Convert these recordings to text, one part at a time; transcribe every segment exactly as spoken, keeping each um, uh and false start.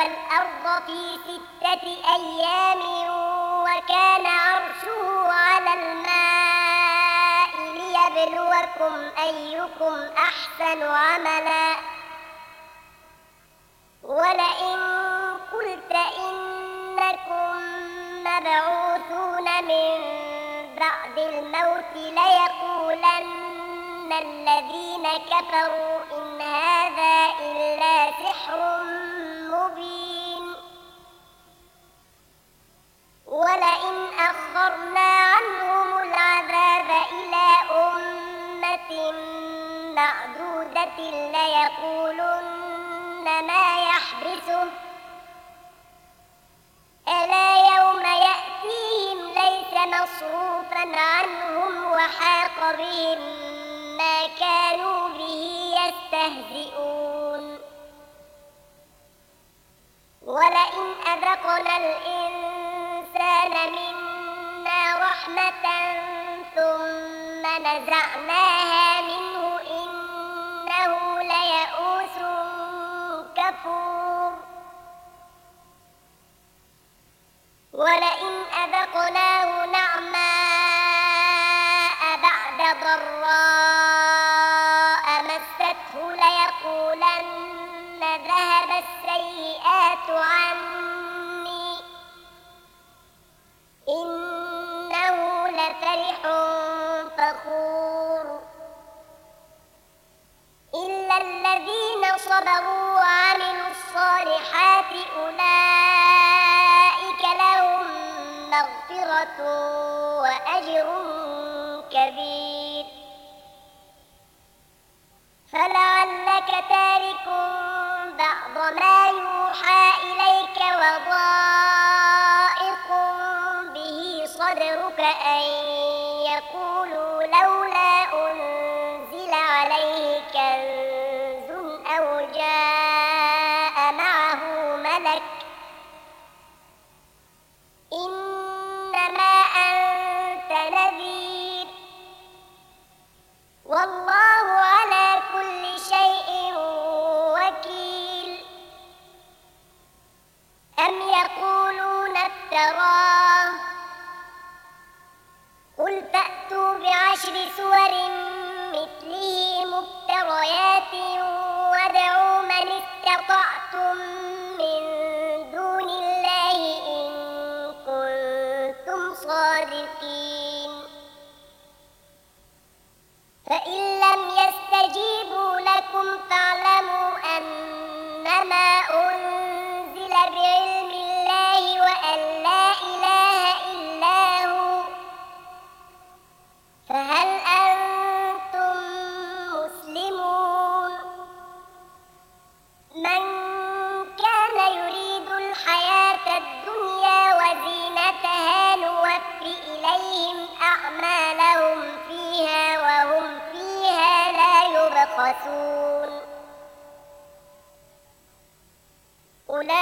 والأرض في ستة أيام وكان عرشه على الماء ليبلوكم أيكم أحسن عملا ولئن قلت إنكم مبعوثون من بعد الموت ليقولن الذين كفروا إن هذا إلا سحر مبين ولئن أخرنا عنهم العذاب إلى أمة معدودة ليقولن ما يحبسه ألا يوم يأتيهم ليس مصروفا عنهم وحاق بهم ما كانوا به يستهزئون ولئن أذقنا الإنسان منا رحمة ثم نزعناها منه إنه ليئوس كفور ولئن أذقناه نعماء بعد ضراء مسته ليقولن ذهب السيئات عني إنه لفرح فخور إلا الذين صبروا وعملوا الصالحات أولئك لهم مغفرة وأجر كبير فلعلك تارك بعض ما يوحى إليك وضائق به صدرك أن يقولوا لولا أنزل عليه كنز أو جاء معه ملك إنما أنت نذير والله على كل شيء وكيل أم يقولون افتراه قل فأتوا بعشر سور مثله مفتريات وادعوا من استطعتم من دون الله إن كنتم صادقين فإن لم يستجيبوا لكم فاعلموا أنما أنزل بعلم الله وأن لا إله إلا هو فهل أنتم مسلمون من كان يريد الحياة الدنيا وزينتها نوفي إليهم أعمالهم فيها وهم فيها لا يبخسون أولئك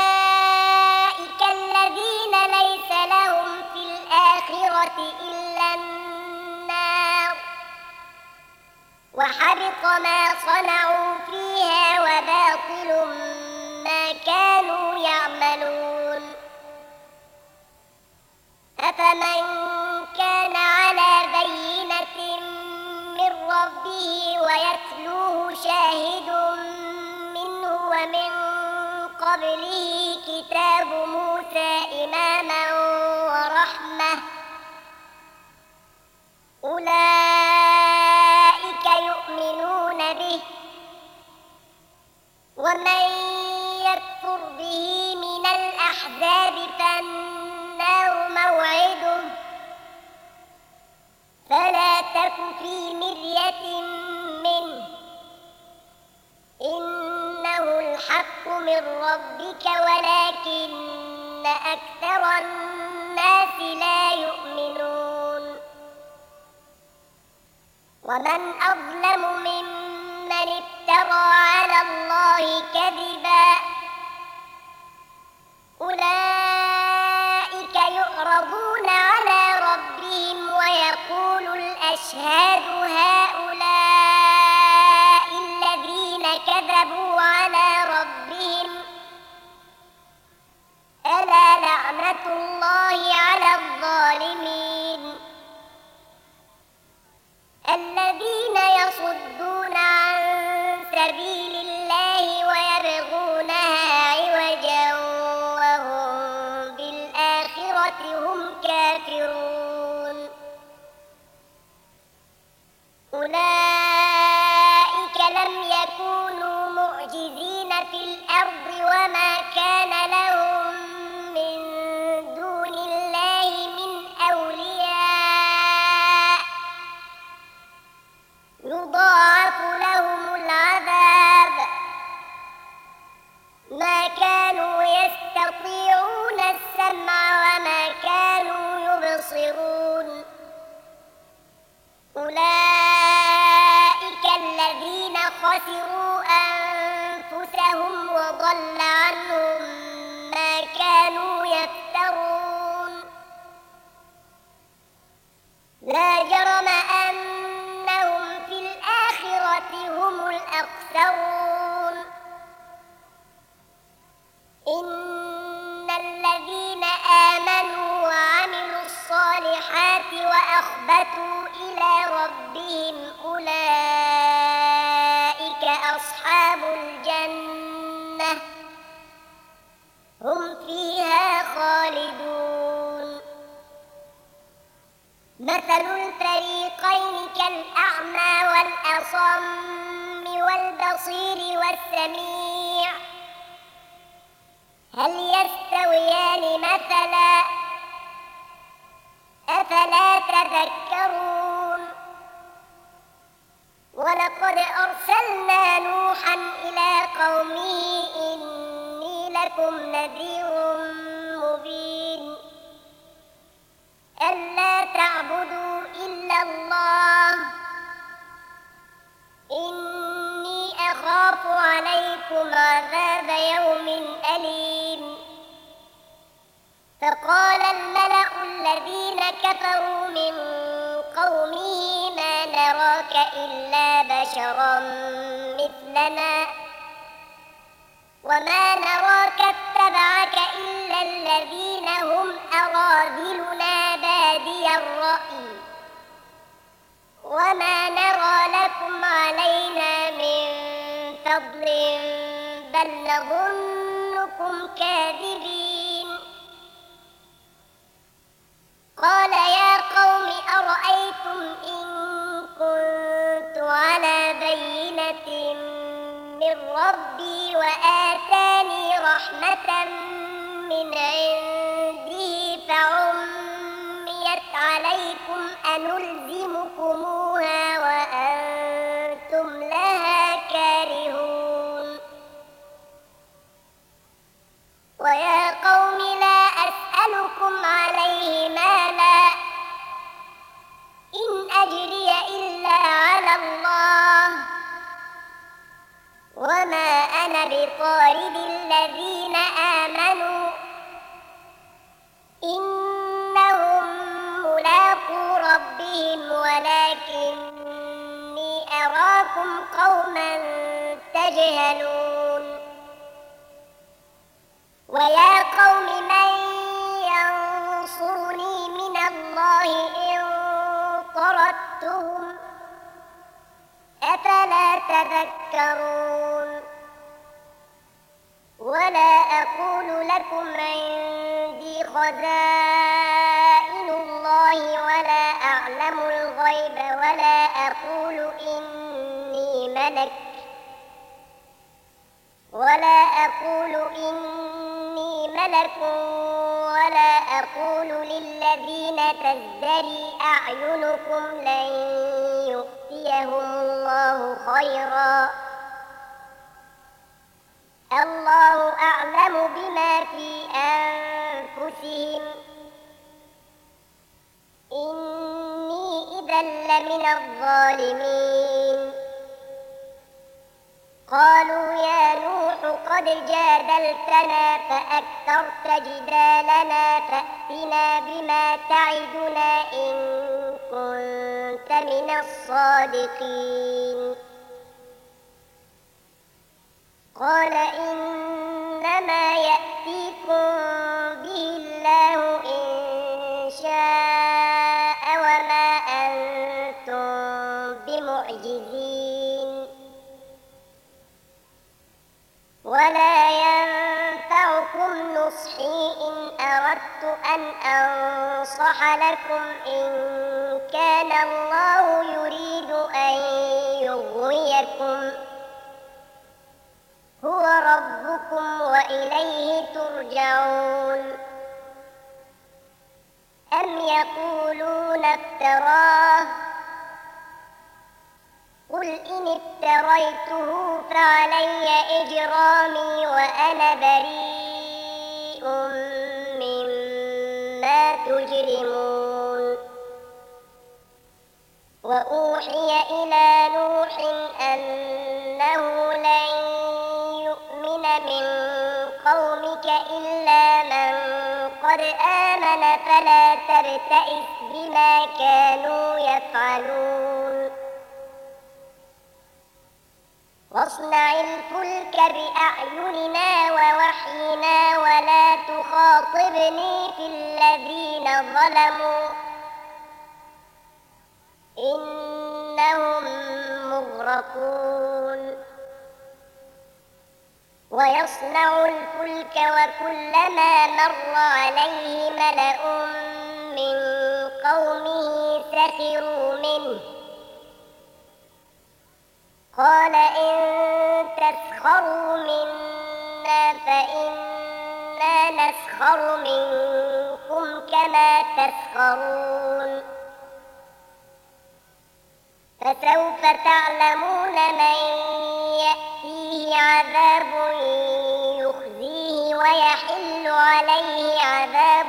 الذين ليس لهم في الآخرة إلا النار وحبط ما صنعوا فيها وباطل ما كانوا يعملون أفمن كان على بينة من ربه ويتلوه شاهد منه ومن قبله كتاب موسى إماما ورحمة أولئك يؤمنون به ومن يكفر به من الأحزاب فالنار موعده فلا تك في مرية منه إنه الحق من ربك ولكن أكثر الناس لا يؤمنون ومن أظلم ممن افترى على الله كذبا أولئك يعرضون على ربهم ويقول الأشهاد هؤلاء الذين كذبوا على ربهم الله على الظالمين الذين يصدون عن سبيل الله ويبغونها عوجا وهم بالآخرة هم كافرون أولئك لم يكونوا معجزين في الأرض وما كان لهم من دون الله من أولياء يضاعف لهم العذاب ما كانوا يستطيعون السمع وما كانوا يبصرون أولئك الذين خسروا أنفسهم وضل عنهم ما كانوا يفترون لا جرم أنهم في الآخرة هم الأخسرون إن الذين آمنوا وعملوا الصالحات وأخبتوا إلى ربهم أولئك أصحاب الجنة هم فيها خالدون مثل الفريقين كالأعمى والأصم والبصير والسميع هل يستويان مثلا أفلا تذكرون ولقد أرسلنا نوحا إلى قومه إني لكم نذير مبين ألا تعبدوا إلا الله إني أخاف عليكم عذاب يوم أليم فقال الملأ الذين كفروا من قومه ما نراك إلا بشرا مثلنا وما نراك اتبعك إلا الذين هم أراذلنا بادي الرأي وما نرى لكم علينا من فضل بل نظنكم كاذبين قال يا قوم أرأيتم إن كنت على بينة من ربي وآتاني رحمة من عنده فعميت عليكم أنلزمكموها وأنتم لها كارهون ويا قوم لا أسألكم عليه مالا إن أجري إلا على الله وما أنا بطارد الذين آمنوا إنهم ملاقو ربهم ولكني أراكم قوما تجهلون ويا قوم من ينصرني من الله إن طردتهم أفلا تذكرون ولا أقول لكم عندي خزائن الله ولا أعلم الغيب ولا أقول إني ملك ولا أقول إني ملك ولا أقول للذين تزدري أعينكم لن يؤتيهم الله خيرا الله أعلم بما في أنفسهم إني إذا لمن الظالمين قالوا يا نوح قد جادلتنا فأكثرت جدالنا فأتنا بما تعدنا إن كنت من الصادقين قال إنما يأتيكم به الله إن شاء وما أنتم بمعجزين ولا ينفعكم نصحي إن أردت أن أنصح لكم إن كان الله يريد أن يغويكم هو ربكم وإليه ترجعون أم يقولون افتراه قل إن افتريته فعلي إجرامي وأنا بريء مما تجرمون وأوحي إلى نوح أنه لن يؤمن من قومك إلا من قد آمن فلا تبتئس بما كانوا يفعلون واصنع الفلك بأعيننا ووحينا ولا تخاطبني في الذين ظلموا إنهم مغرقون ويصنع الفلك وكلما مر عليه ملأ من قومه سخروا منه قال إن تسخروا منا فإنا نسخر منكم كما تسخرون فسوف تعلمون من يأتيه عذاب يخزيه ويحل عليه عذاب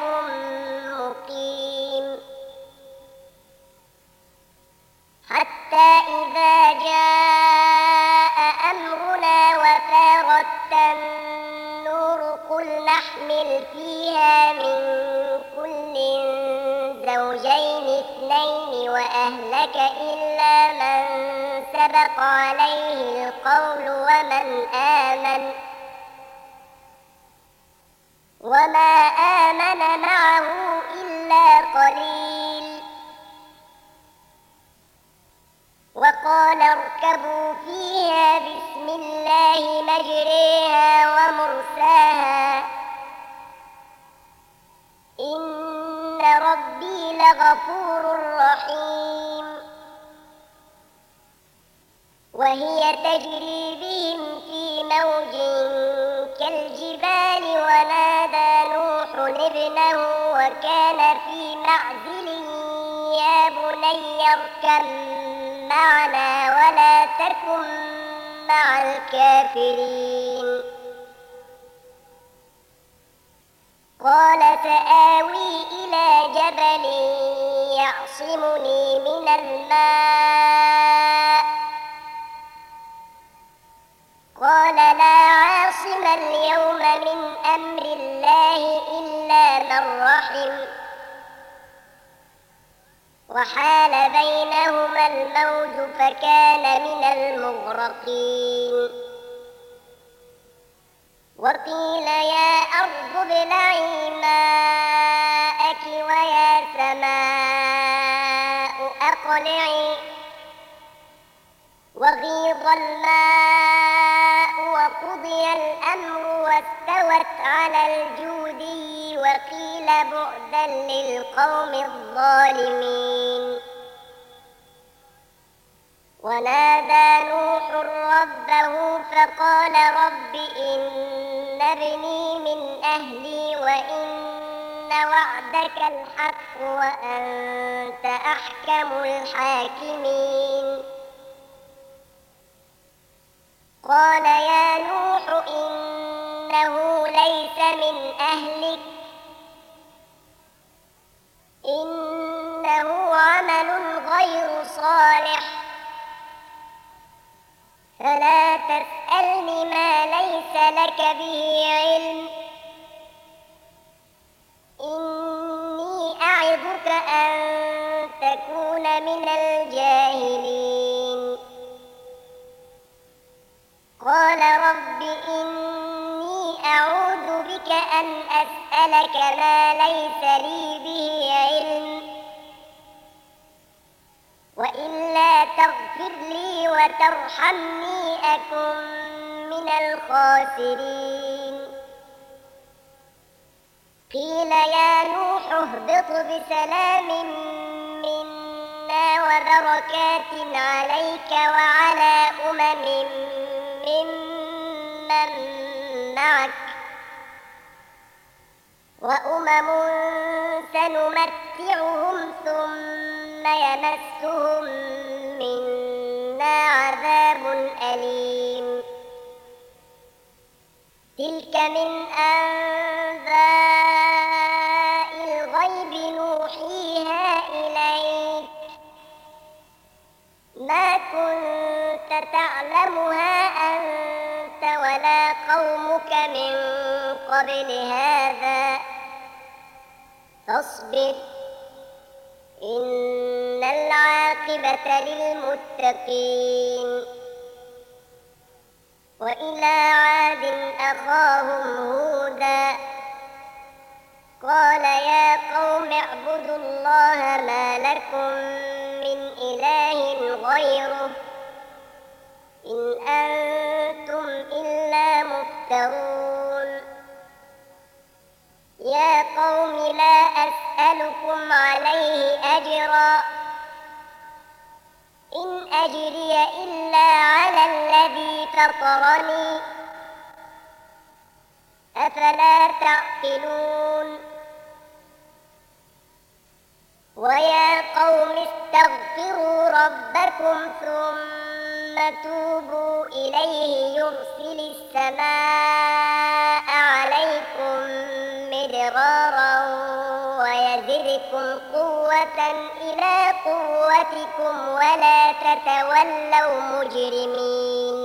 مقيم حتى إذا جاء أمرنا وفارت النور قل نحمل فيها من كل زوجين اثنين وأهلك إلا من سبق عليه القول ومن آمن وما آمن معه إلا قليل وقال اركبوا فيها بسم الله مجريها ومرساها إن ربي لغفور رحيم وهي تجري بهم في موج كالجبال ونادى نوح ابنه وكان في معزل يا بني اركب معنا ولا تكن مع الكافرين قال سآوي إلى جبل يعصمني من الماء قال لا عاصم اليوم من أمر الله إلا من رحم وحال بينهما الموج فكان من المغرقين وقيل يا أرض ابلعي ماءك ويا سماء أقلعي وغيض الماء وقضي الأمر واستوت على الجودي وقيل بعدا للقوم الظالمين ونادى نوح ربه فقال رب إن ابني من أهلي وإن وعدك الحق وأنت أحكم الحاكمين قال يا نوح إنه ليس من أهلك إنه عمل غير صالح فلا تسألني ما ليس لك به علم إني أعظك أن تكون من الجاهلين قال رب إني أعوذ بك أن أسألك ما ليس لي به علم تغفر لي وترحمني أكن من الخاسرين قيل يا نوح اهبط بسلام منا وبركات عليك وعلى أمم ممن معك وأمم سنمتعهم ثم يمسهم منا عذاب أليم تلك من أنباء الغيب نوحيها إليك ما كنت تعلمها أنت ولا قومك من قبل هذا فاصبر إن العاقبة للمتقين وإلى عاد أخاهم هودا قال يا قوم اعبدوا الله ما لكم من إله غيره إن أنتم إلا مفترون يا قوم لا أسألكم عليه أجرا إن أجري إلا على الذي فطرني أفلا تعقلون ويا قوم استغفروا ربكم ثم توبوا إليه يرسل السماء عليكم مدرارا ويزدكم قوة إلى قوتكم ولا تتولوا مجرمين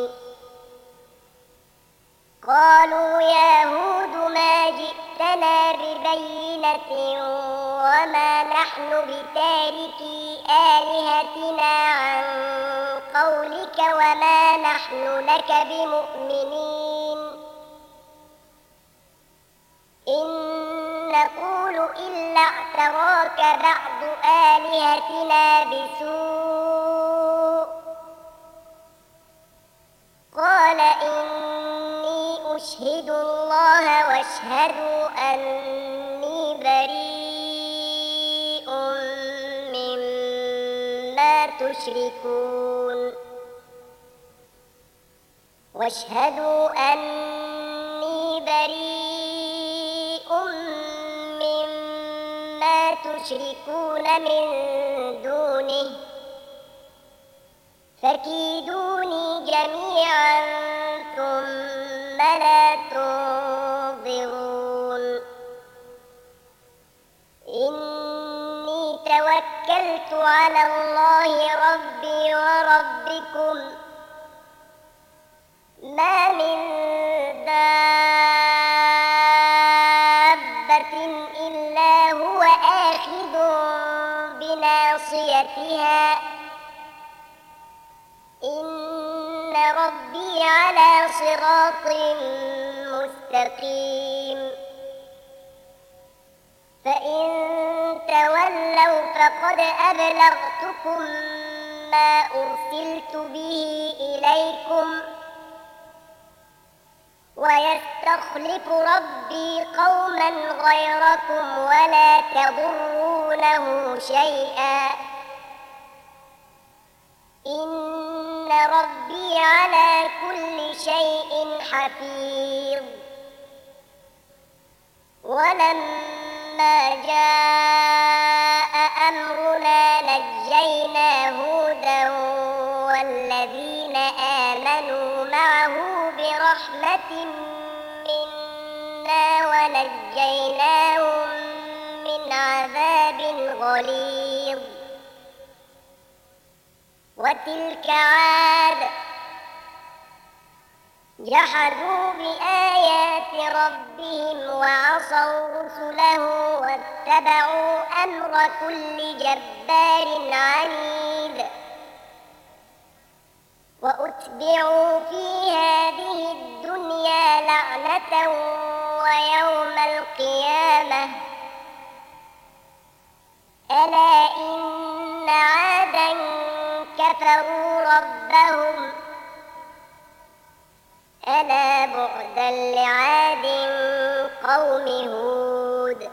قالوا يا هود ما جئتنا ببينة وما نحن بتاركي آلهتنا عن قولك وما نحن لك بمؤمنين إن نقول إلا اعتراك بعض آلهتنا بسوء قال إني أشهد الله واشهدوا أني بريء مما تشركون واشهدوا أني بريء مما تشركون من دونه فكيدوني جميعا ثم لا تنظرون إني توكلت على الله ربي وربكم ما من دابة إلا هو آخذ بناصيتها إن ربي على صراط مستقيم فإن تولوا فقد أبلغتكم ما أرسلت به إليكم ويستخلف ربي قوما غيركم ولا تضرونه شيئا إن ربي على كل شيء حفيظ ولما جاء أمرنا نجينا هودا والذين آمنوا معه برحمة منا ونجيناهم من عذاب غليظ وتلك عاد جحدوا بآيات ربهم وعصوا رسله واتبعوا أمر كل جبار عنيد وأتبعوا في هذه الدنيا لعنة ويوم القيامة ألا إن عادا كفروا ربهم ألا بعدا لعاد قوم هود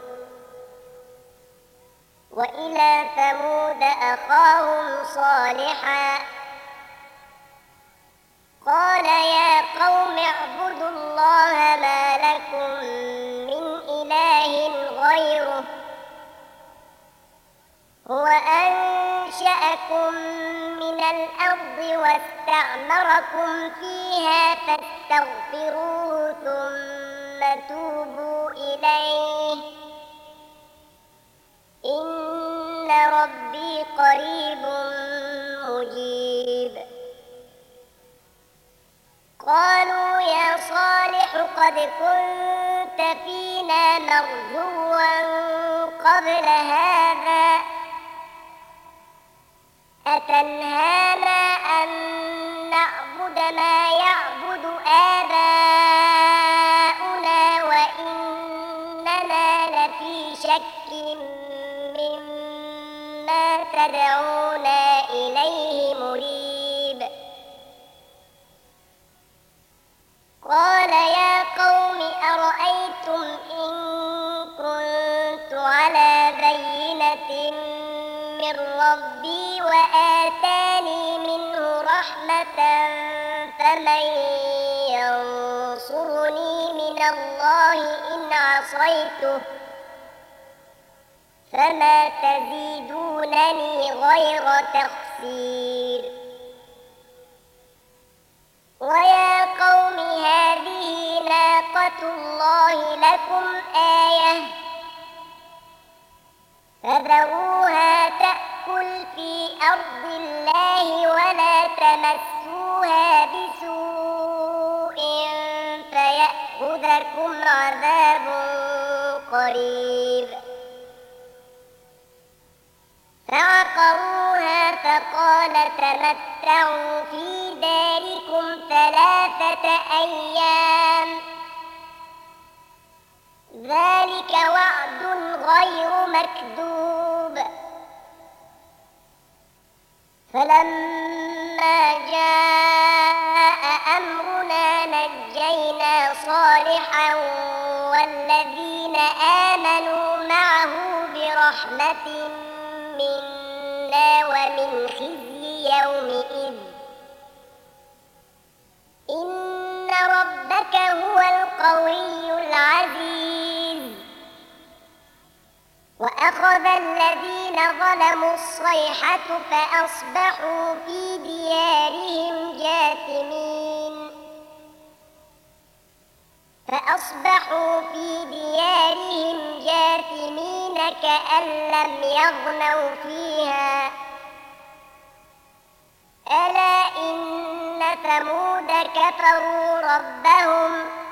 وإلى ثمود أخاهم صالحا قال يا قوم اعبدوا الله ما لكم من إله غيره هو أنشأكم من الأرض واستعمركم فيها فاستغفروه ثم توبوا إليه إن ربي قريب مجيب قالوا يا صالح قد كنت فينا مرجوا قبل هذا أتنهانا أن نعبد ما يعبد آباؤنا وإننا لفي شك مما تدعونا إليه مريب قال يا قوم أرأيتم إن كنت على بينة من ربي وآتاني منه رحمة فمن ينصرني من الله إن عصيته فما تزيدونني غير تخسير ويا قوم هذه ناقة الله لكم آية فذروها تأكل في أرض الله ولا تمسوها بسوء فيأخذكم عذاب قريب فعقروها فقال تمتعوا في داركم ثلاثة أيام ذلك وعد غير مكذوب فلما جاء أمرنا نجينا صالحا والذين آمنوا معه برحمة منا ومن خزي يومئذ إن ربك هو القوي العزيز وأخذ الذين ظلموا الصيحة فأصبحوا في ديارهم جاثمين فأصبحوا في ديارهم جاثمين كأن لم يغنوا فيها ألا إن ثمود كفروا ربهم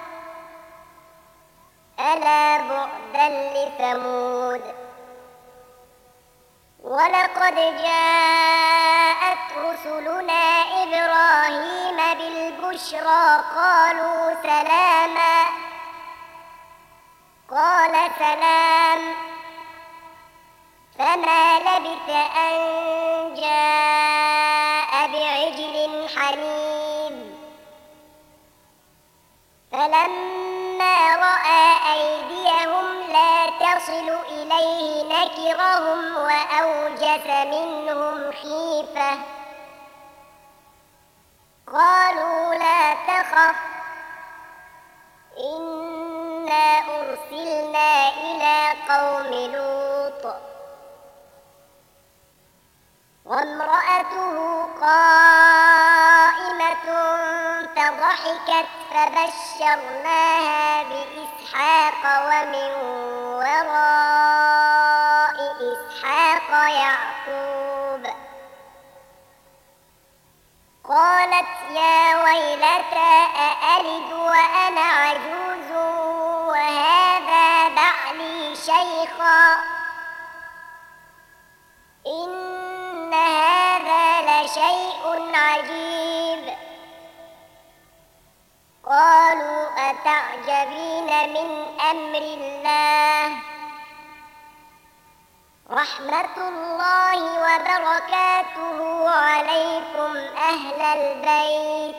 ألا بعدا لثمود ولقد جاءت رسلنا إبراهيم بالبشرى قالوا سلاما قال سلام فما لبث أن جاء بعجل حنيذ فلما رأى أيديهم لا تصل إليه نكرهم وأوجس منهم خيفة قالوا لا تخف إنا أرسلنا إلى قوم لوط وامرأته قائمة فضحكت فبشرناها بإسحاق ومن وراء إسحاق يعقوب قالت يا ويلتى أألد وأنا عجوز وهذا بعلي شيخا إن هذا لشيء عجيب قالوا أتعجبين من أمر الله رحمة الله وبركاته عليكم أهل البيت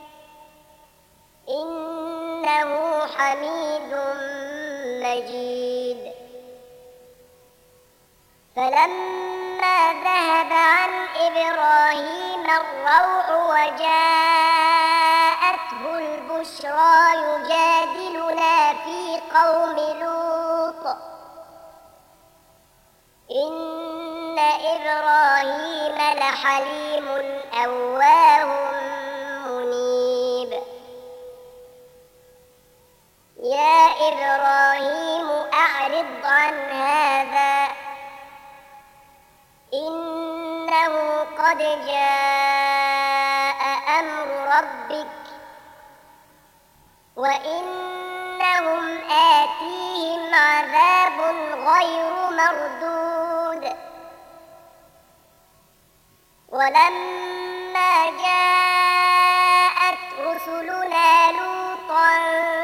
إنه حميد مجيد. فلما ذهب عن إبراهيم الروع وجاءته البشرى يجادلنا في قوم لوط إن إبراهيم لحليم أواه منيب. يا إبراهيم أعرض عن هذا إنه قد جاء أمر ربك وإنهم آتيهم عذاب غير مردود. ولما جاءت رسلنا لوطا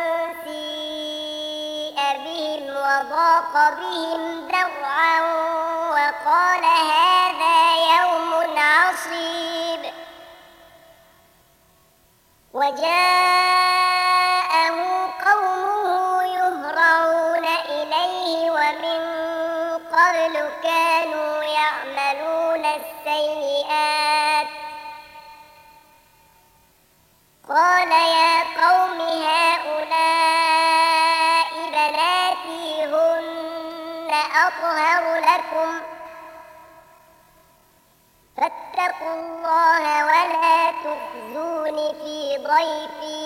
سيء بهم وضاق بهم ذرعا وقال هذا يوم عصيب. وجاءه قومه يهرعون إليه ومن قبل كانوا يعملون السيئات. قال يا قوم هؤلاء بناتي هن أطهر لكم فاتقوا الله ولا تخزون في ضيفي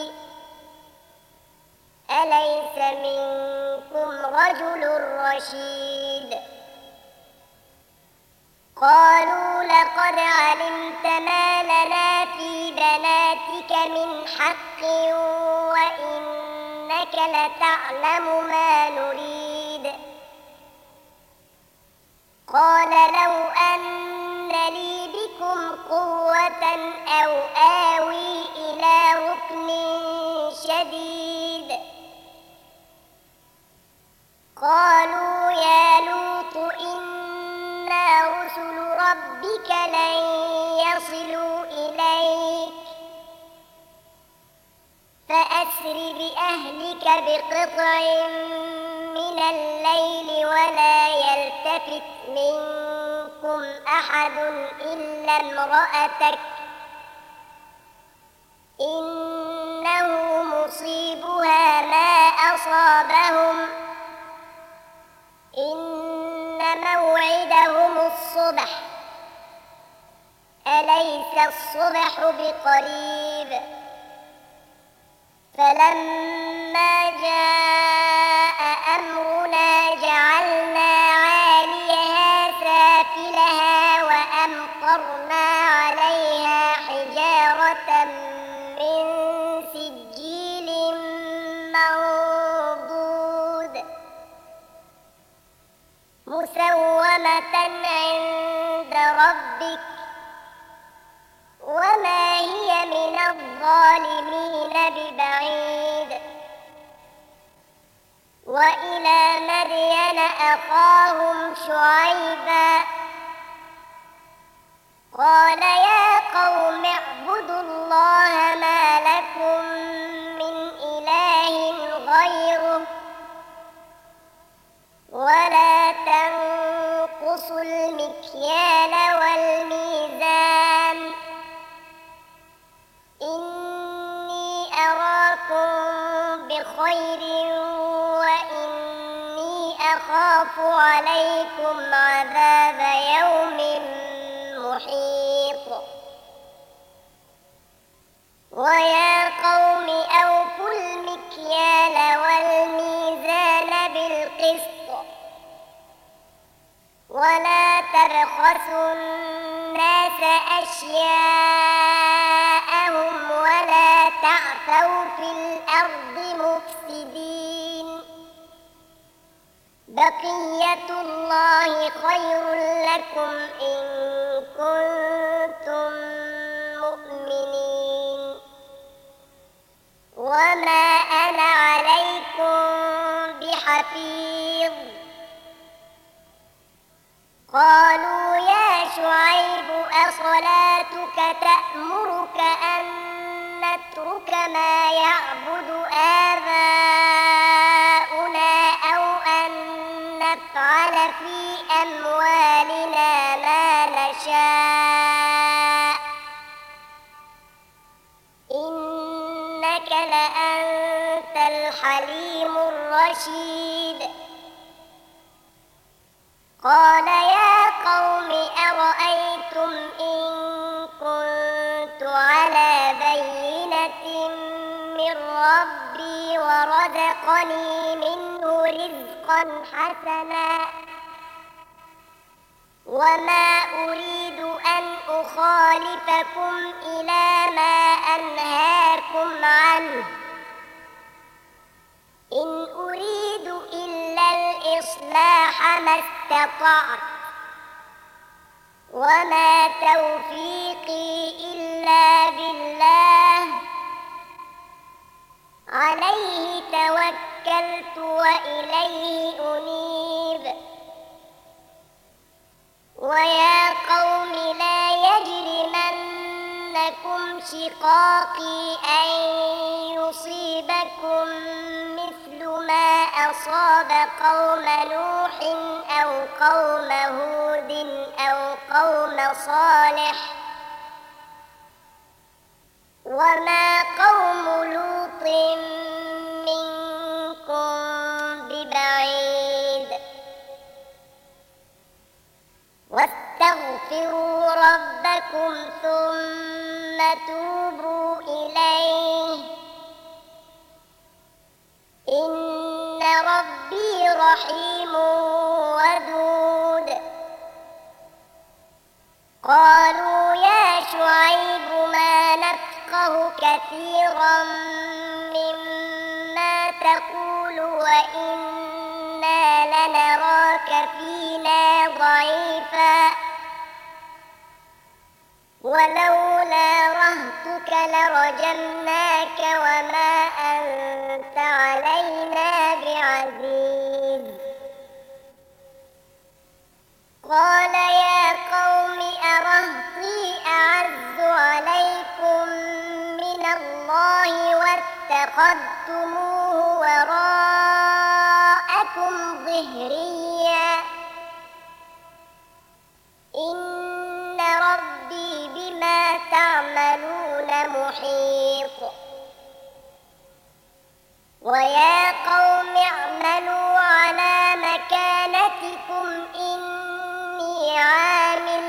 أليس منكم رجل رشيد. قالوا لقد علمت ما لنا في بناتك من حق وإنك لتعلم ما نريد. قال لو أن لي بكم قوة أو آوي إلى ركن شديد. قالوا يا لوط إنا رسل ربك لن يصلوا إليك فأسر بأهلك بقطع من الليل ولا يلتفت منكم أحد إلا امرأتك إنه مصيبها ما أصابهم إن موعدهم الصبح أليس الصبح بقريب. فلما جاء أمرنا جعلنا عاليها سافلها وأمطرنا عليها حجارة من سجيل منضود مسومة عند ربك وما هي من الظالمين ببعيد. وإلى مدين أخاهم شعيبا قال يا قوم اعبدوا الله ما لكم من إله غيره ولا تنقصوا المكيال والميزان إني أراكم بخير وإني أخاف عليكم عذاب يوم محيط. ويا قوم أوفوا المكيال والميزان بالقسط ولا تبخسوا الناس أشياءهم ولا تعثوا في الأرض مفسدين. بقية الله خير لكم إن كنتم مؤمنين وما أنا عليكم بحفيظ. قالوا يا شعيب أصلاتك تأمرك أن نترك ما يعبد آباؤنا أو أن نفعل في أموالنا ما نشاء إنك لأنت الحليم الرشيد. قال يا قوم أرأيتم إن كنت على بينة من ربي ورزقني منه رزقا حسنا وما أريد أن أخالفكم إلى ما أنهاكم عنه إن أريد إلا الإصلاح ما استطعت وما توفيقي إلا بالله عليه توكلت وإليه أنيب. ويا قوم لا يجرمنكم شقاقي أن يصيبكم مثل ما أصاب قوم نوح أو قوم هود أو قوم صالح وما قوم لوط منكم ببعيد واستغفروا ربكم ثم توبوا إليه إن ربي رحيم ودود. قالوا يا شعيب ما نفقه كثيرا مما تقول وإنا لنراك فينا ضعيفا ولولا رهطك لرجمناك وما أنت علينا بعزيز. قال يا قوم أرهطي أعز عليكم من الله واتخذتموه وراءكم ظهريا إن ربي بما تعملون محيط. ويا قوم اعملوا على مكانتكم إني عامل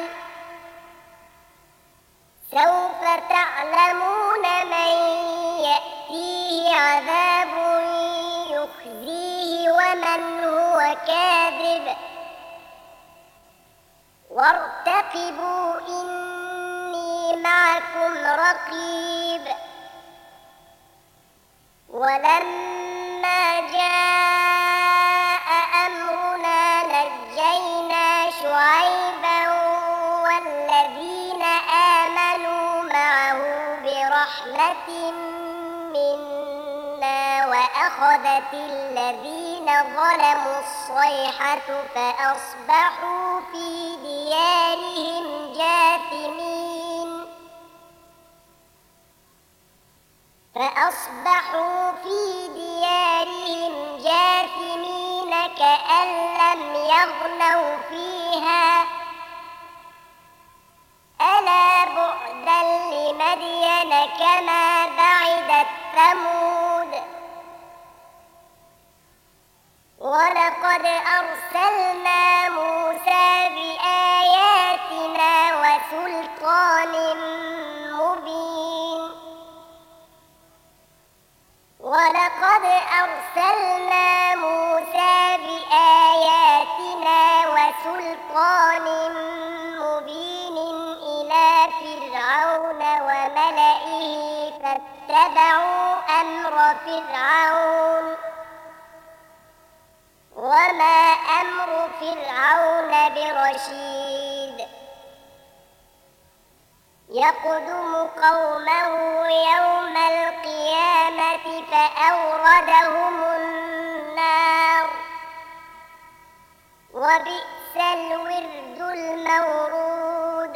سوف تعلمون من يأتيه عذاب يخزيه ومن هو كاذب وارتقبوا إني معكم رقيب. ولما جاء أمرنا نجينا شعيبا والذين آمنوا معه برحمة منا وأخذت الذين ظلموا الصيحة فأصبحوا في ديارهم جاثمين فأصبحوا في ديارهم جاثمين كأن لم يغنوا فيها ألا بعدا لمدين كما بعدت ثمود. ولقد أرسلنا موسى بآياتنا وسلطان مبين ولقد أرسلنا موسى بآياتنا وسلطان مبين إلى فرعون وملئه فاتبعوا أمر فرعون وما أمر فرعون برشيد. يقدم قومه يوم القيامة فأوردهم النار وبئس وبئس الورد المورود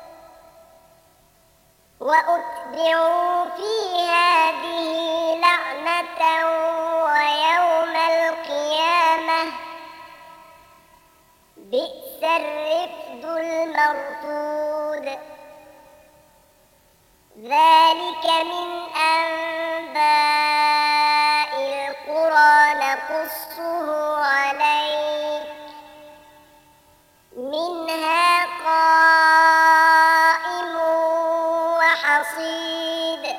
وأتبعوا في هذه لعنة ويوم القيامة بئس الرفد المرفود ذلك من أنباء القرى نقصه عليك منها قائم وحصيد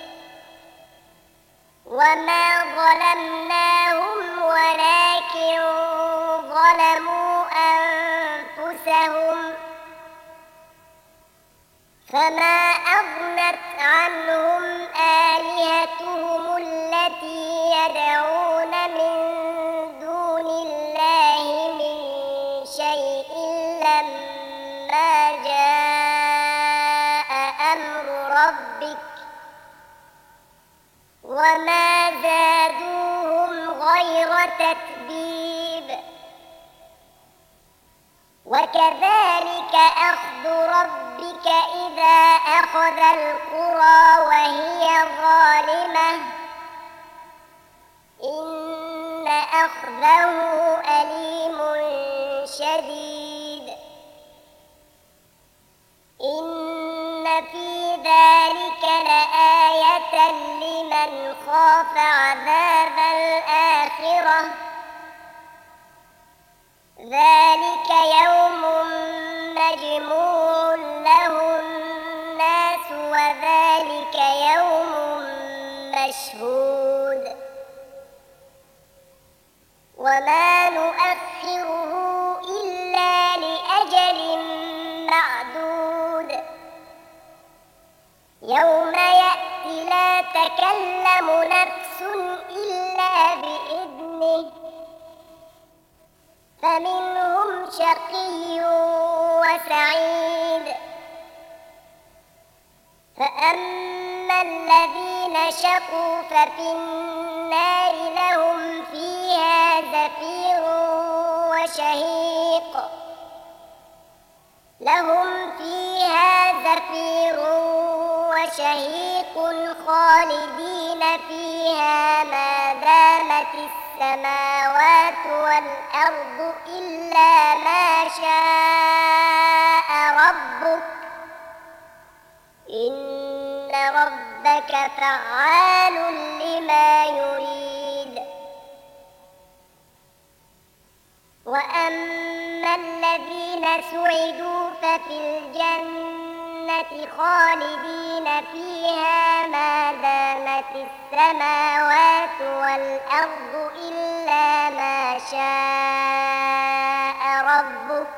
وما ظلمناهم ولكن ظلموا أنفسهم فما أغنت عنهم آلهتهم التي يدعون من دون الله من شيء لما جاء أمر ربك وما زادوهم غير تتبيب وكذلك أخذ ربك إذا أخذ القرى وهي ظالمة إن أخذه أليم شديد إن في ذلك لآية لمن خاف عذاب الآخرة ذلك يوم مجموع له الناس وذلك يوم مشهود وما نؤخره إلا لأجل معدود يوم يأتي لا تكلم نفس إلا بإذنه فمنهم شقي وسعيد فأما الذين شقوا ففي النار لهم فيها زفير وشهيق لهم فيها زفير وشهيق خالدين فيها ما دامت السماوات والأرض إلا ما شاء ربك إن ربك فعال لما يريد وأما الذين سعدوا ففي الجنة خالدين فيها ما دامت السماوات والأرض إلا ما شاء ربك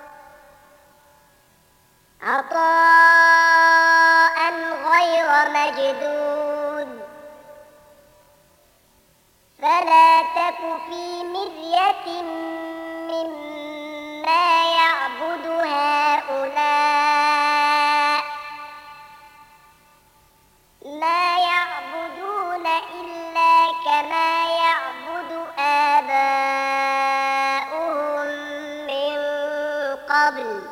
عطاء غير مجدود فلا تك في مرية مما يعبد هؤلاء ما يعبدون إلا كما يعبد آباؤهم من قبل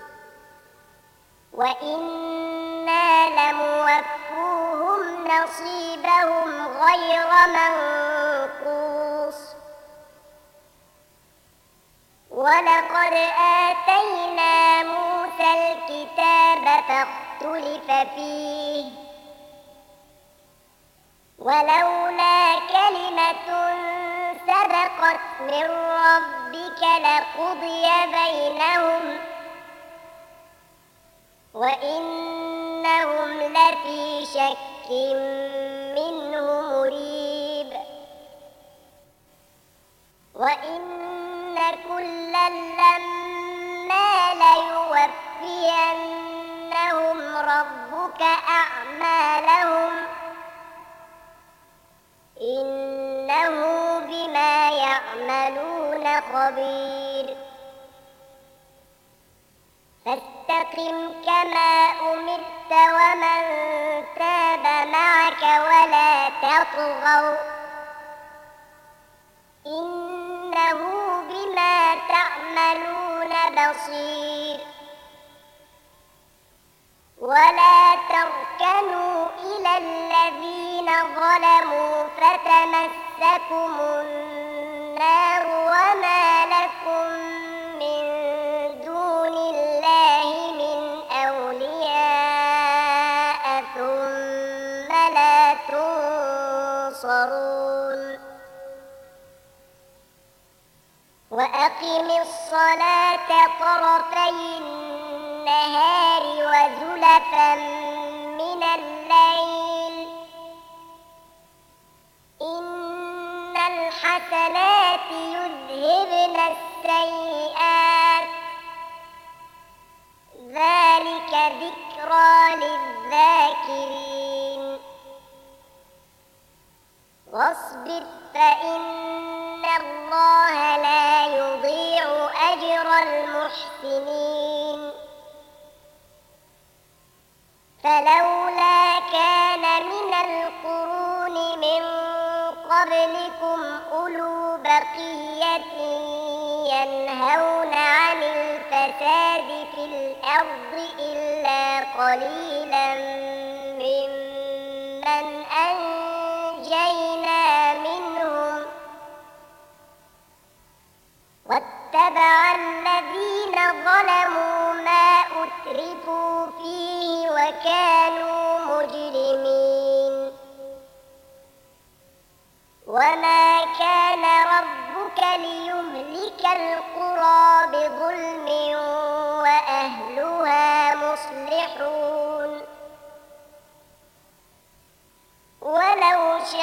وإنا لموفوهم نصيبهم غير منقوص ولقد آتينا موسى الكتاب فاختلف فيه ولولا كلمة سبقت من ربك لقضي بينهم وإنهم لفي شك منه مريب وإن كلا لما ليوفينهم ربك أعمالهم إنه بما يعملون خبير فاستقم كما أمرت ومن تاب معك ولا تطغوا إنه بما تعملون بصير. ولا تركنوا إلى الذين ظلموا فتمسكم النار وما لكم من دون الله من أولياء ثم لا تنصرون. وأقم الصلاة طرفي النهار وزلفا من الليل إن الحسنات يذهبن السيئات ذلك ذكرى للذاكرين. واصبر فإن الله لا يضيع أجر المحسنين. فلولا كان من القرون من قبلكم أولو بقية ينهون عن الفساد في الأرض إلا قليلا ممن أنجينا منهم واتبع الذين ظلموا ما أترفوا فيه وكانوا مجرمين. وما كان ربك ليهلك القرى بظلم وأهلها مصلحون. ولو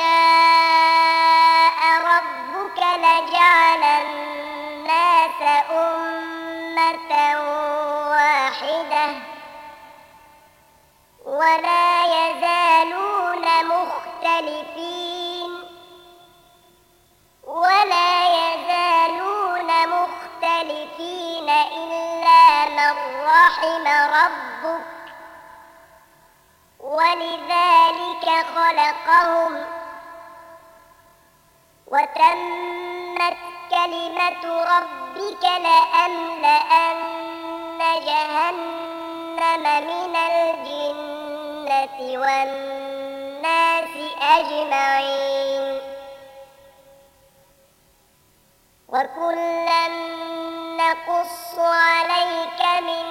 شاء ربك لجعل الناس أمة واحدة ولا يزالون مختلفين ولا يزالون مختلفين إلا من رحم ربك ولذلك خلقهم وتمت كلمة ربك لأملأن جهنم من الجنة والناس أجمعين. وكلا نقص عليك من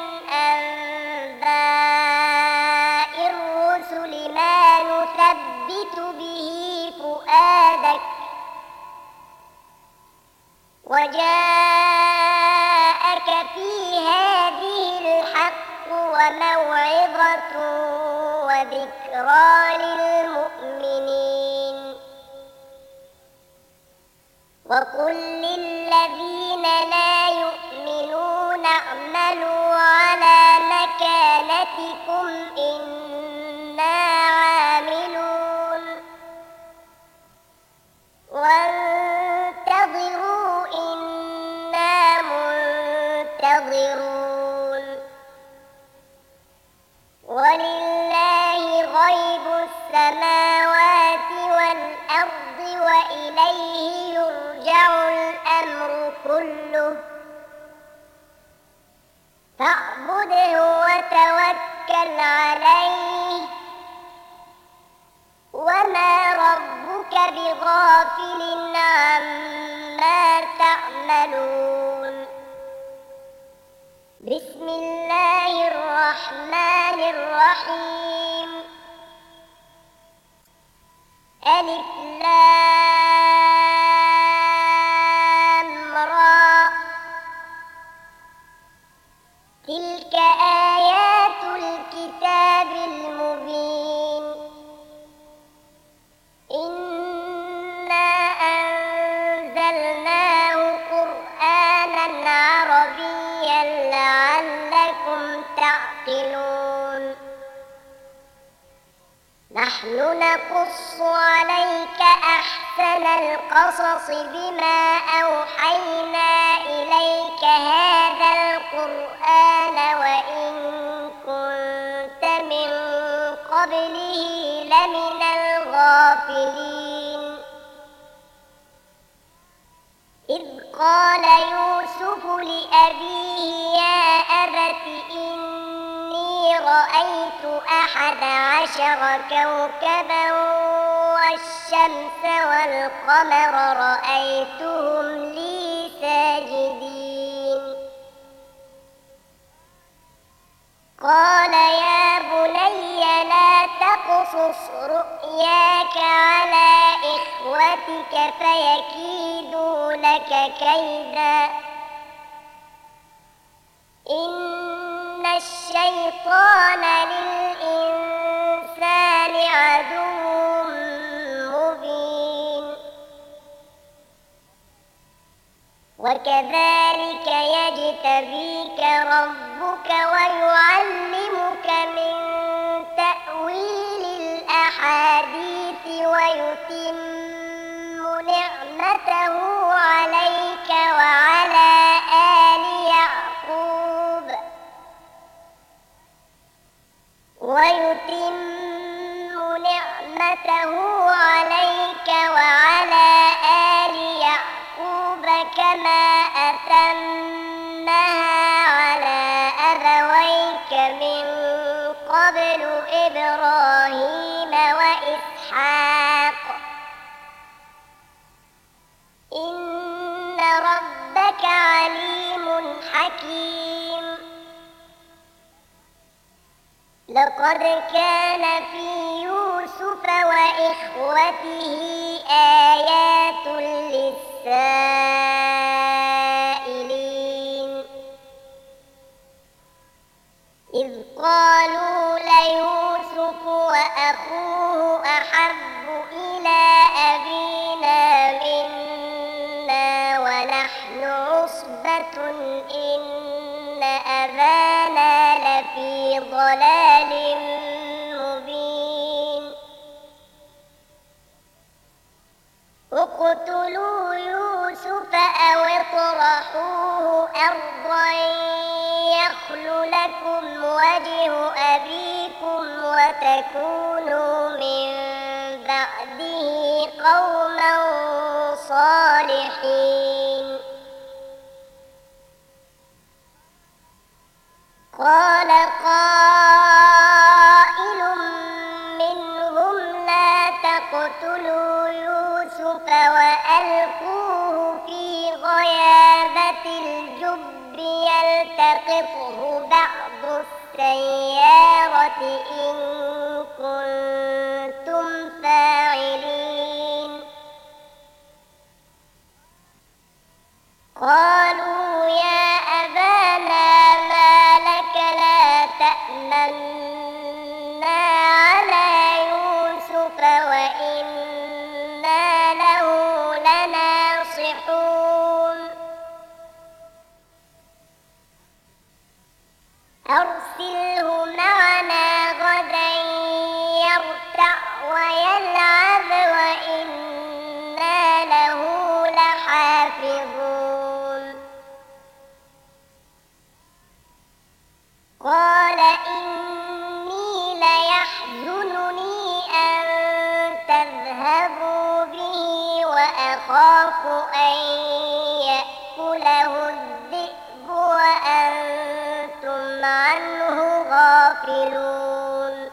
أنباء الرسل ما نثبت به فؤادك وجاءك في هذه الحق وموعظة وذكرى للمؤمنين. وقل للذين لا يؤمنون اعملوا على مكانتكم إنا عاملون وانتظروا إنا منتظرون. ولله غيب السماوات والأرض وإليه يرجع الأمر كله فاعبده وتوكل عليه وما ربك بغافل عما تعملون. بسم الله الرحمن الرحيم. ألف لام را تلك آيات الكتاب المبين. إنا أنزلناه قرآنا عربيا لعلكم تعقلون. نحن نقص عليك أحسن القصص بما أوحينا إليك هذا القرآن وإن كنت من قبله لمن الغافلين. إذ قال يوسف يوسف لأبيه يا أبت إني رأيت أحد عشر كوكبا والشمس والقمر رأيتهم لي ساجدين قال يا بني لا تقصص رؤياك على إخوتك فيكيدوا لك كيدا إن الشيطان للإنسان عدو مبين وكذلك يجتبيك ربك ويعلمك من تأويل الأحاديث ويتم نعمته عليك وعلى آل يعقوب ويتم نعمته عليك وعلى آل يعقوب كما أتمها على أبويك من قبل إبراهيم وإسحاق إن ربك عليم حكيم لقد كان في يوسف وإخوته آيات للسائلين إذ قالوا ليوسف وأخوه أحب إلى أبينا منا ونحن عصبة إن أبانا لفي ضلال مبين اقتلوا يوسف أو اطرحوه أرضا يخل لكم وجه أبيكم وتكونوا من بعده قوما صالحين قال قائل منهم لا تقتلوا يوسف وألقوه في غيابة الجب يلتقطه بعض السيارة إن كنتم فاعلين قالوا يا أبانا ما لك لا تأمنا على يوسف وإنا له لناصحون أرسله معنا غدا يرتع ويلعب وإنا له لحافظون قال إني ليحزنني أن تذهبوا به وأخاف أن يأكله الذئب وأنتم عنه غافلون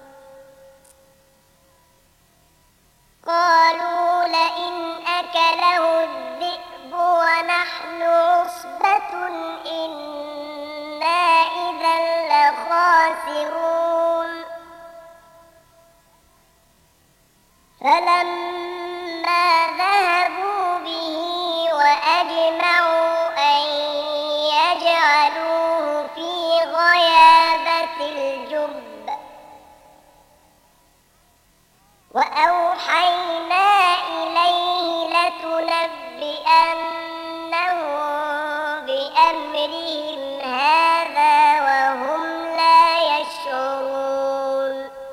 قالوا لئن أكله الذئب ونحن عصبة إنا إذا لخاسرون فلما ذهبوا به وأجمعوا أن يجعلوه في غيابة الجب وأوحينا إليه لتنبئنهم بأمرهم هذا وهم لا يشعرون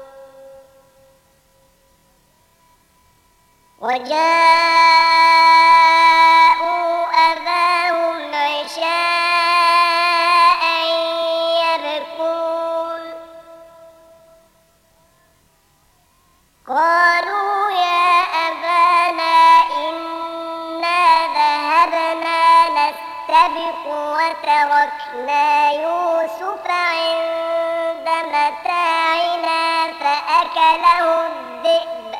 وجاءوا أباهم عشاء يبكون قالوا يا أبانا إنا ذهبنا نستبق تركنا يوسف عند متاعنا فأكله الذئب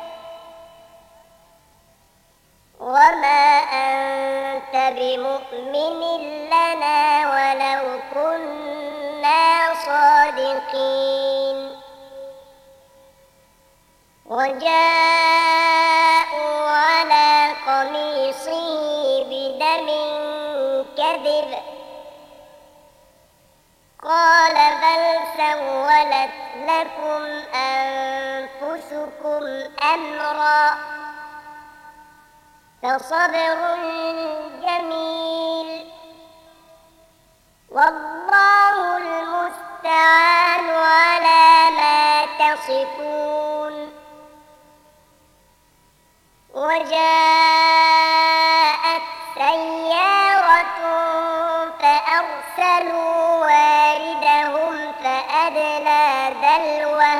وما أنت بمؤمن لنا ولو كنا صادقين وجاءوا على قميصه بدم كذب قال بل سولت لكم أنفسكم أمرا فصبر جميل والله المستعان على ما تصفون وجاءت سيارة فأرسلوا واردهم فأدلى دلوه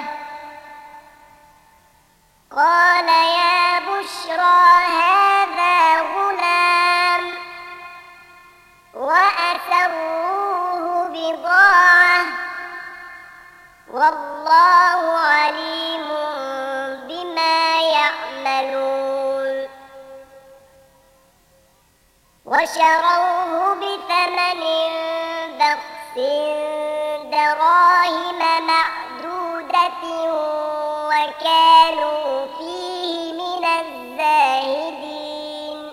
قال يا بشرى هذا غلام وأسروه بضاعة والله عليم بما يعملون وشروه بثمن بخس دراهم معدودة وكانوا فيه من الزاهدين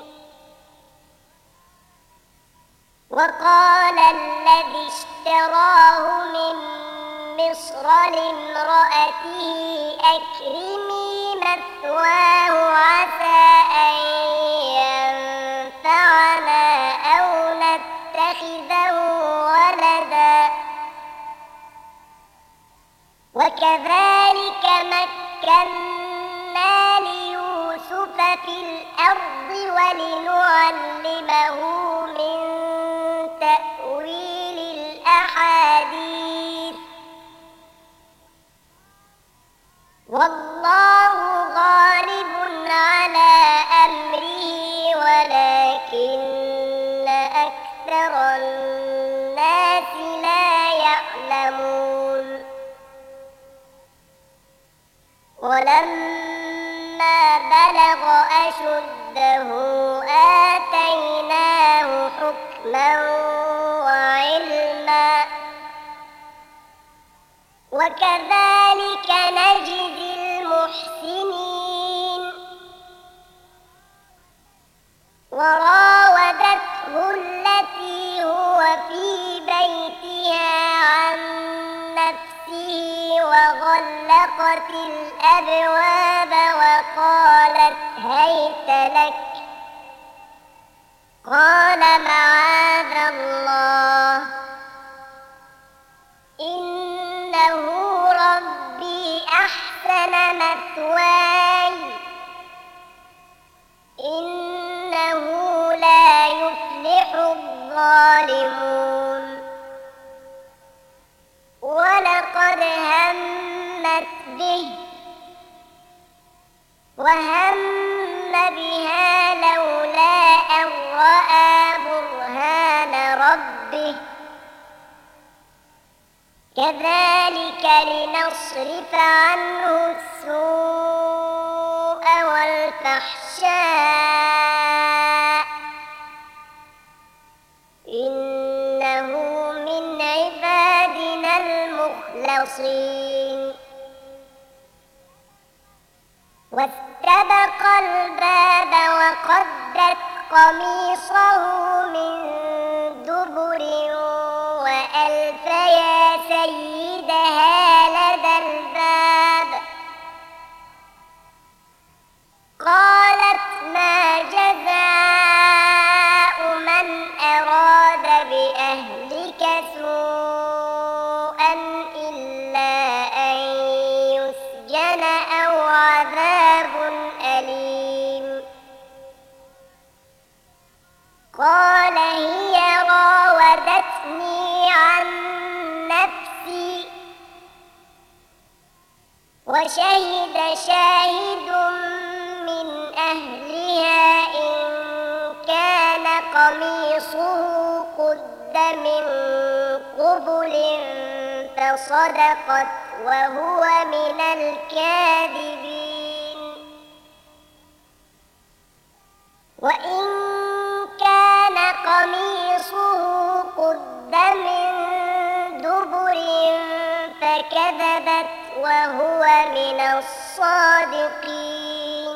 وقال الذي اشتراه من مصر لامرأته أكرمي مثواه عسى أن ينفعنا أو نتخذه ولدا وكذلك مكنا ليوسف في الأرض ولنعلمه من تأويل الأحاديث والله غالب على أمره ولكن أكثر الناس لا يعلمون ولما بلغ أشده آتيناه حكما وعلما وكذلك نجزي المحسنين وراودته التي هو في بيتها عن نفسه وغلقت الأبواب وقالت هيت لك قال معاذ الله إنه ربي أحسن مثواي إنه لا يفلح الظالمون ولقد همت به وهم بها لولا أن رأى برهان ربه كذلك لنصرف عنه السوء والفحشاء إنه من عبادنا المخلصين واستبق الباب وقدت قميصه من دبر وألف يا سيدها لدى الباب قالت ما جزاء من أراد بأهلك سوءا إلا أن يسجن أو عذاب أليم قال هي راودتني عن نفسي وشهد شاهد من أهلها إن كان قميصه قد من صدقت وهو من الكاذبين. وإن كان قميصه قد من دبر فكذبت وهو من الصادقين.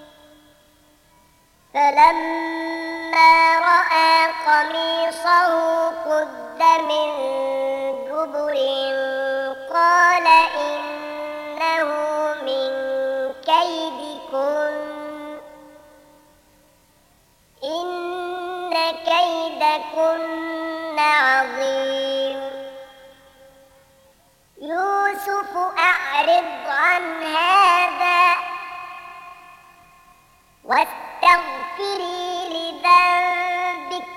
فلما رأى قميصه قد من دبر قال إنه من كيدكن إن كيدكن عظيم. يوسف أعرض عن هذا واستغفري لذنبك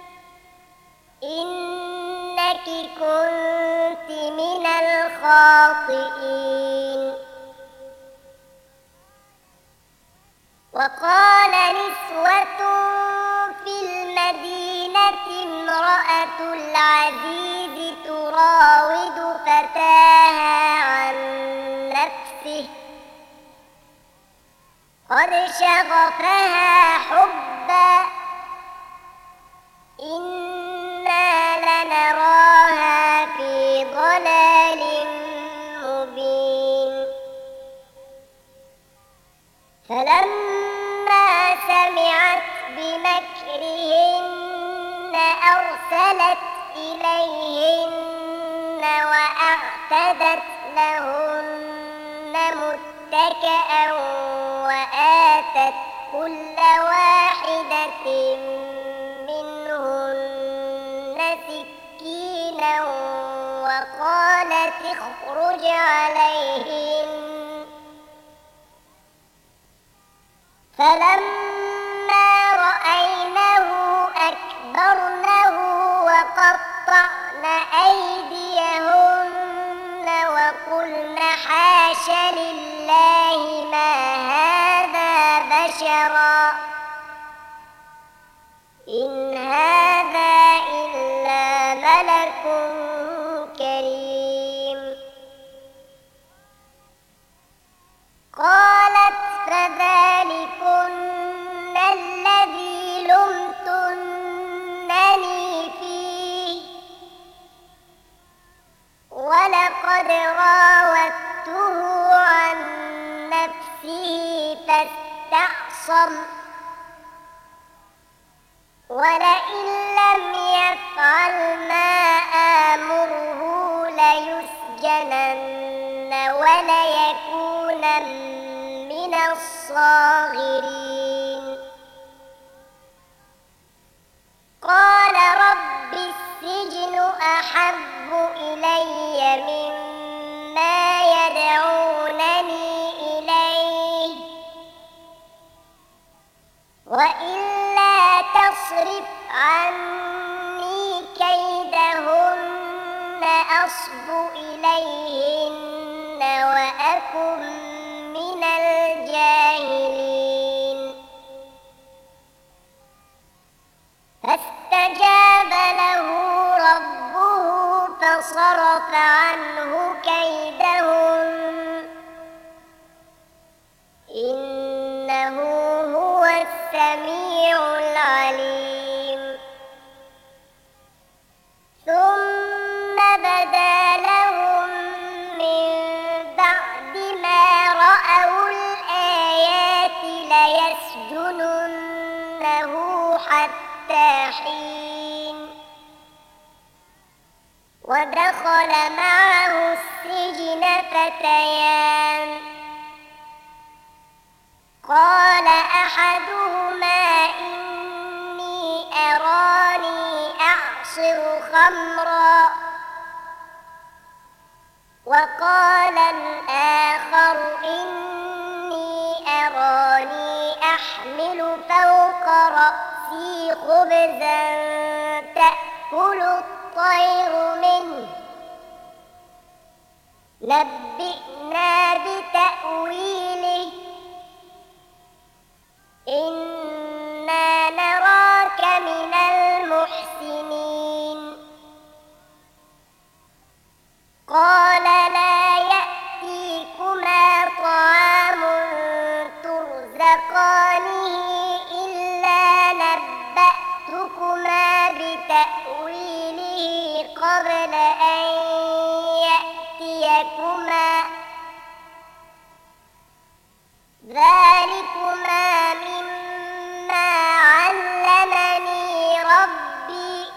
إنك كنت من الخاطئين. وقال نسوة في المدينة امرأة العزيز تراود فتاها عن نفسه قد شغفها حبا إنا لنراها في ضلال مبين. فلما سمعت بمكرهن أرسلت إليهن وأعتدت لهن متكئا وآتت كل واحدة منهن سكينا وقالت اخرج عليهن. فلما رأينه أكبرنه وقطعن أيديهن وقلن حاش لله ما هذا بشرا إن هذا إلا ملك كريم. قالت فذلكن الذي لمتنني فيه ولقد راودته عن نفسه فاستعصم ولئن لم يفعل ما آمره ليسجنن وليكونن من الصاغرين. قال رب السجن أحب إلي مما يدعونني إليه وإلا تصرف عني كيدهن أصب إليهن وأكن من الجاهلين. فاستجاب له ربه فصرف عنه كيدهن إنه هو السميع العليم. ثم بدا لهم من بعد ما رأوا الآيات ليسجننه حتى حين. ودخل معه السجن فتيان قال أحدهما إني أراني أعصر خمرا وقال الآخر إني أراني أحمل فوق رأسي خبزا تأكل الطير منه نبئنا بتأويله إنا نراك من المحسنين. قال لكما ذلكما مما علمني ربي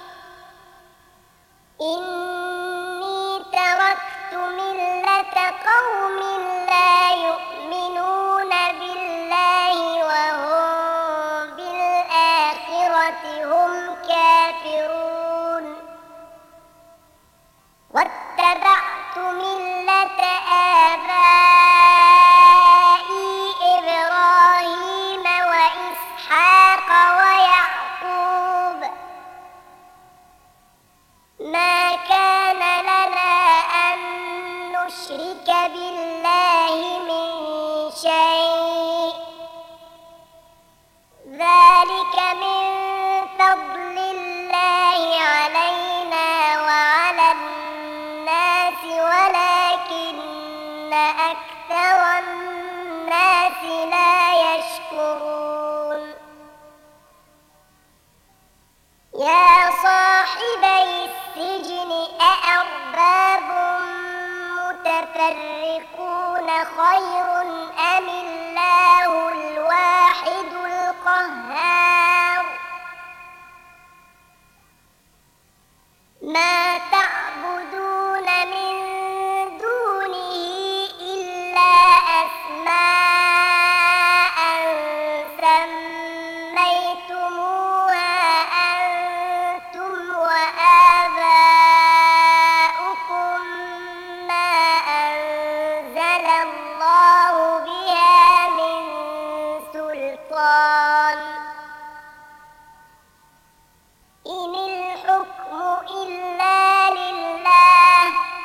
إني تركت ملة قوم لا يؤمنون بالله وهم بالآخرة هم كافرون واتبعت ملة آبائي إبراهيم وإسحاق ويعقوب ما كان لنا أن نشرك بالله من شيء ذلك من فضل الله علينا وعلى الناس ولكن أكثر الناس لا يشكرون يا صاحبي السجن أأرباب متفرقون خير أم الله الواحد القهار ما تعبدون من دونه إلا أسماء سميتموها أنتم وآباؤكم ما أنزل الله بها من سلطان إن الحكم إلا لله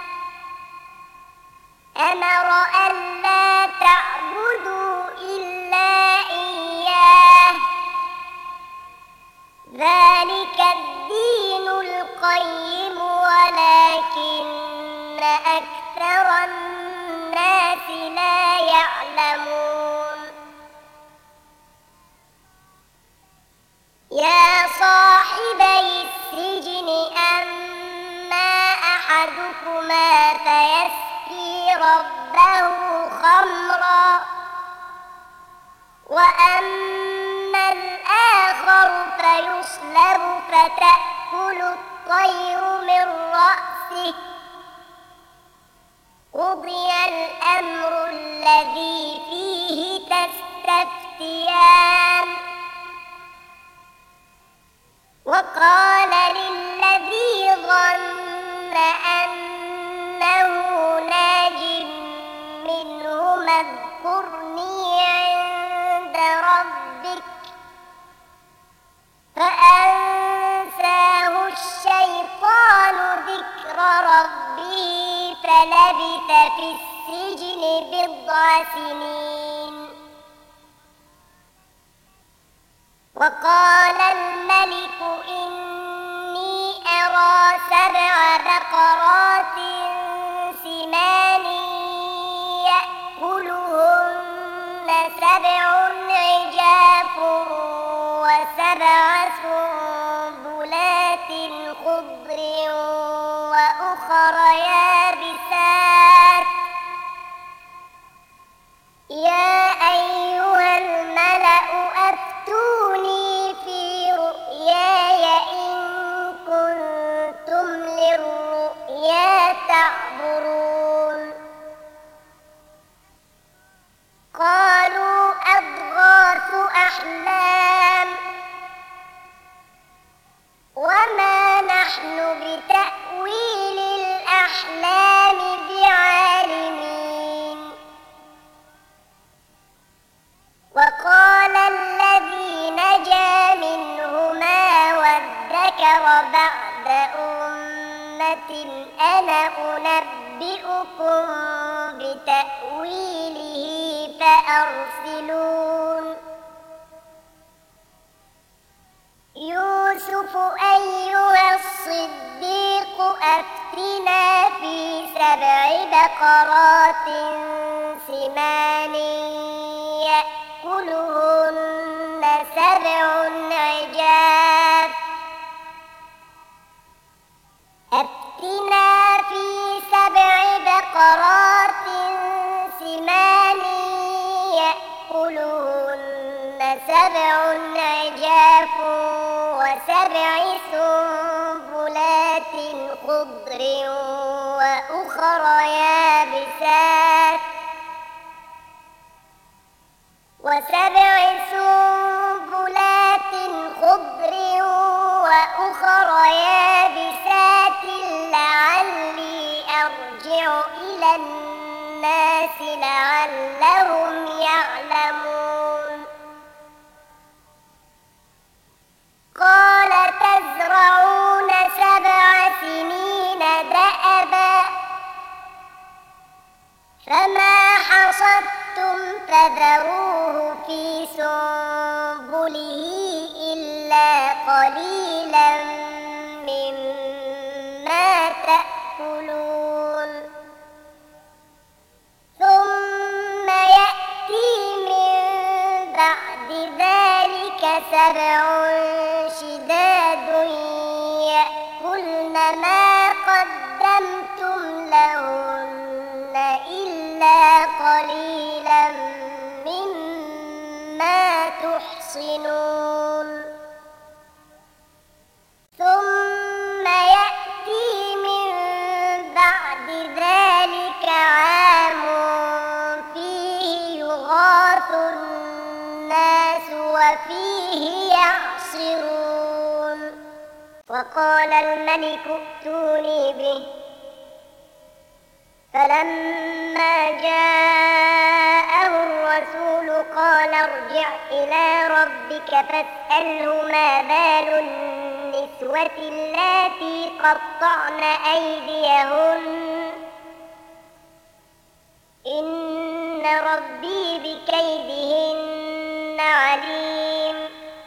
أمر ألا تعبدوا إلا إياه ذلك الدين القيم ولكن أكثر الناس لا يعلمون يا صاحبي السجن أما أحدكما فيسقي ربه خمرا وأما الآخر فيصلب فتأكل الطير من رأسه قضي الأمر الذي فيه تستفتيان وقال للذي ظن أنه ناج منهما اذكرني عند ربك فأنساه الشيطان ذكر ربه فلبث في السجن بضع سنين وقال الملك إني أرى سبع بقرات سمان يأكلهن سبع عجاف وسبع سنبلات خضر وأخر يابسات يا أيها الملأ أفتوني في رؤياي إن كنتم للرؤيا تعبرون قالوا أضغاث أحلام وما نحن بتأويل الأحلام بعالمين وقال الذي نجا منهما وادكر بعد أمة أنا أنبئكم بتأويله فأرسلون يوسف أيها الصديق أفتنا في سبع بقرات سمان يأكلهن سبع عجاف أفتنا في سبع بقرات نرجع إلى الناس لعلهم يعلمون قال تزرعون سبع سنين دأبا فما حصدتم فذروه في سنبله إلا قليلا مما تأكلون ثم يأتي من بعد ذلك سبع شداد يأكلن ما قدمتم لهن إلا قليلا مما تحصنون ثم يأتي من بعد ذلك عام فيه يغاث الناس وفيه يعصرون وقال الملك ائتوني به فلما جاءه الرسول قال ارجع إلى ربك فاسأله ما بال النسوة اللاتي قطعن أيديهن إن ربي بكيدهن عليم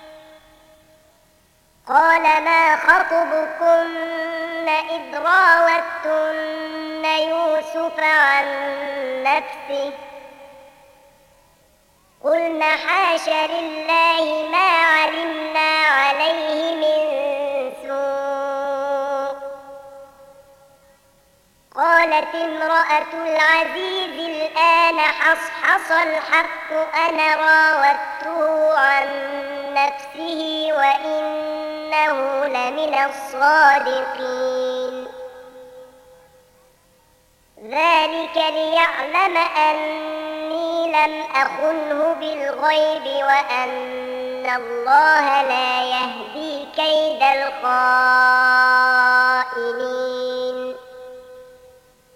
قال ما خطبكن إذ راوتن يوسف عن نفسه قلنا حاش لله ما علمنا عليه من سوء قالت امرأة العزيز الآن حصحص الحق أنا راودته عن نفسه وإنه لمن الصادقين ذلك ليعلم أني لم أخنه بالغيب وأن الله لا يهدي كيد الخائنين